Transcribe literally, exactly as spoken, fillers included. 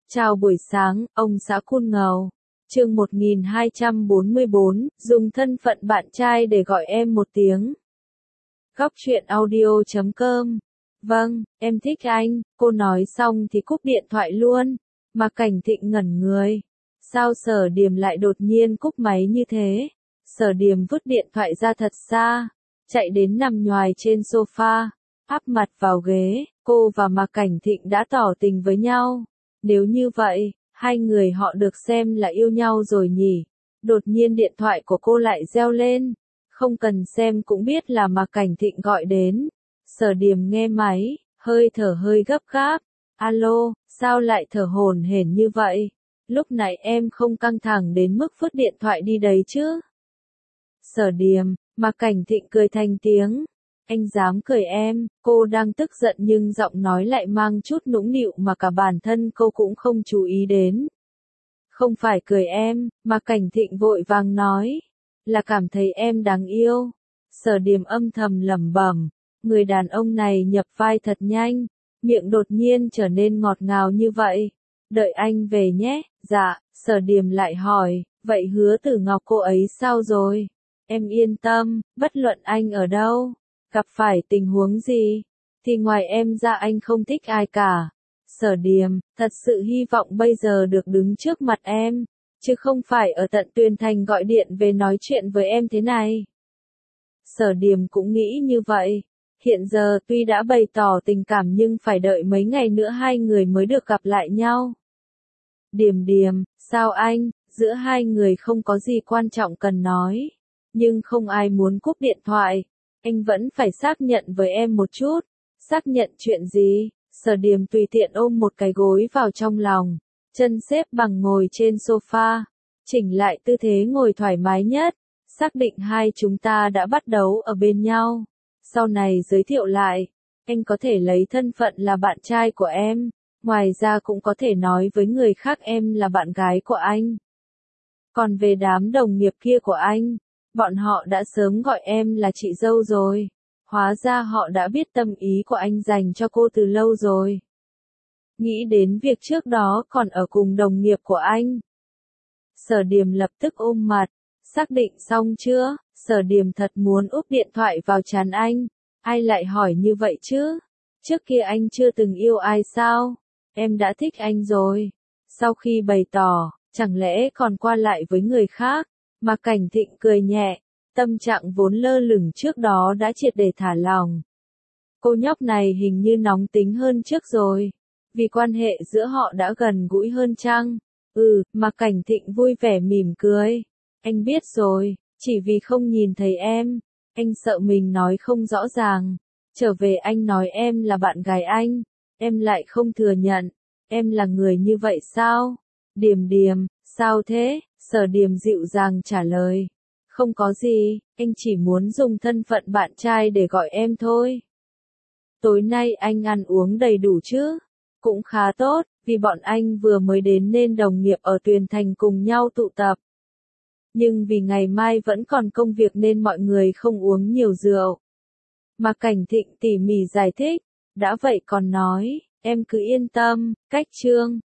Chào buổi sáng, ông xã Cun Ngầu. Chương một nghìn hai trăm bốn mươi bốn, dùng thân phận bạn trai để gọi em một tiếng. Góc truyện audio chấm com. Vâng, em thích anh, cô nói xong thì cúp điện thoại luôn. Mà Cảnh Thịnh ngẩn người. Sao Sở Điềm lại đột nhiên cúp máy như thế? Sở Điềm vứt điện thoại ra thật xa, chạy đến nằm nhoài trên sofa, áp mặt vào ghế. Cô và Mạc Cảnh Thịnh đã tỏ tình với nhau. Nếu như vậy, hai người họ được xem là yêu nhau rồi nhỉ? Đột nhiên điện thoại của cô lại reo lên. Không cần xem cũng biết là Mạc Cảnh Thịnh gọi đến. Sở Điềm nghe máy, hơi thở hơi gấp gáp. Alo, sao lại thở hổn hển như vậy? Lúc nãy em không căng thẳng đến mức vứt điện thoại đi đấy chứ? Sở Điềm, Mạc Cảnh Thịnh cười thành tiếng. Anh dám cười em, cô đang tức giận nhưng giọng nói lại mang chút nũng nịu mà cả bản thân cô cũng không chú ý đến. Không phải cười em, mà Cảnh Thịnh vội vàng nói, là cảm thấy em đáng yêu. Sở Điềm âm thầm lẩm bẩm, người đàn ông này nhập vai thật nhanh, miệng đột nhiên trở nên ngọt ngào như vậy. Đợi anh về nhé. Dạ. Sở Điềm lại hỏi, vậy Hứa Tử Ngọc cô ấy sao rồi? Em yên tâm, bất luận anh ở đâu, gặp phải tình huống gì, thì ngoài em ra anh không thích ai cả. Sở Điềm, thật sự hy vọng bây giờ được đứng trước mặt em, chứ không phải ở tận Tuyền Thành gọi điện về nói chuyện với em thế này. Sở Điềm cũng nghĩ như vậy. Hiện giờ tuy đã bày tỏ tình cảm nhưng phải đợi mấy ngày nữa hai người mới được gặp lại nhau. Điềm Điềm, sao anh, giữa hai người không có gì quan trọng cần nói, nhưng không ai muốn cúp điện thoại. Anh vẫn phải xác nhận với em một chút. Xác nhận chuyện gì? Sở Điềm tùy tiện ôm một cái gối vào trong lòng, chân xếp bằng ngồi trên sofa, chỉnh lại tư thế ngồi thoải mái nhất, xác định hai chúng ta đã bắt đầu ở bên nhau. Sau này giới thiệu lại, anh có thể lấy thân phận là bạn trai của em, ngoài ra cũng có thể nói với người khác em là bạn gái của anh. Còn về đám đồng nghiệp kia của anh, bọn họ đã sớm gọi em là chị dâu rồi. Hóa ra họ đã biết tâm ý của anh dành cho cô từ lâu rồi. Nghĩ đến việc trước đó còn ở cùng đồng nghiệp của anh, Sở Điềm lập tức ôm mặt. Xác định xong chưa? Sở Điềm thật muốn úp điện thoại vào trán anh. Ai lại hỏi như vậy chứ? Trước kia anh chưa từng yêu ai sao? Em đã thích anh rồi. Sau khi bày tỏ, chẳng lẽ còn qua lại với người khác? Mà Cảnh Thịnh cười nhẹ. Tâm trạng vốn lơ lửng trước đó đã triệt để thả lỏng. Cô nhóc này hình như nóng tính hơn trước rồi. Vì quan hệ giữa họ đã gần gũi hơn chăng? Ừ, mà Cảnh Thịnh vui vẻ mỉm cười. Anh biết rồi, chỉ vì không nhìn thấy em. Anh sợ mình nói không rõ ràng. Trở về anh nói em là bạn gái anh. Em lại không thừa nhận. Em là người như vậy sao? Điềm Điềm, sao thế? Sở Điềm dịu dàng trả lời. Không có gì, anh chỉ muốn dùng thân phận bạn trai để gọi em thôi. Tối nay anh ăn uống đầy đủ chứ? Cũng khá tốt, vì bọn anh vừa mới đến nên đồng nghiệp ở Tuyền Thành cùng nhau tụ tập. Nhưng vì ngày mai vẫn còn công việc nên mọi người không uống nhiều rượu. Mà Cảnh Thịnh tỉ mỉ giải thích, đã vậy còn nói, em cứ yên tâm, cách Trương,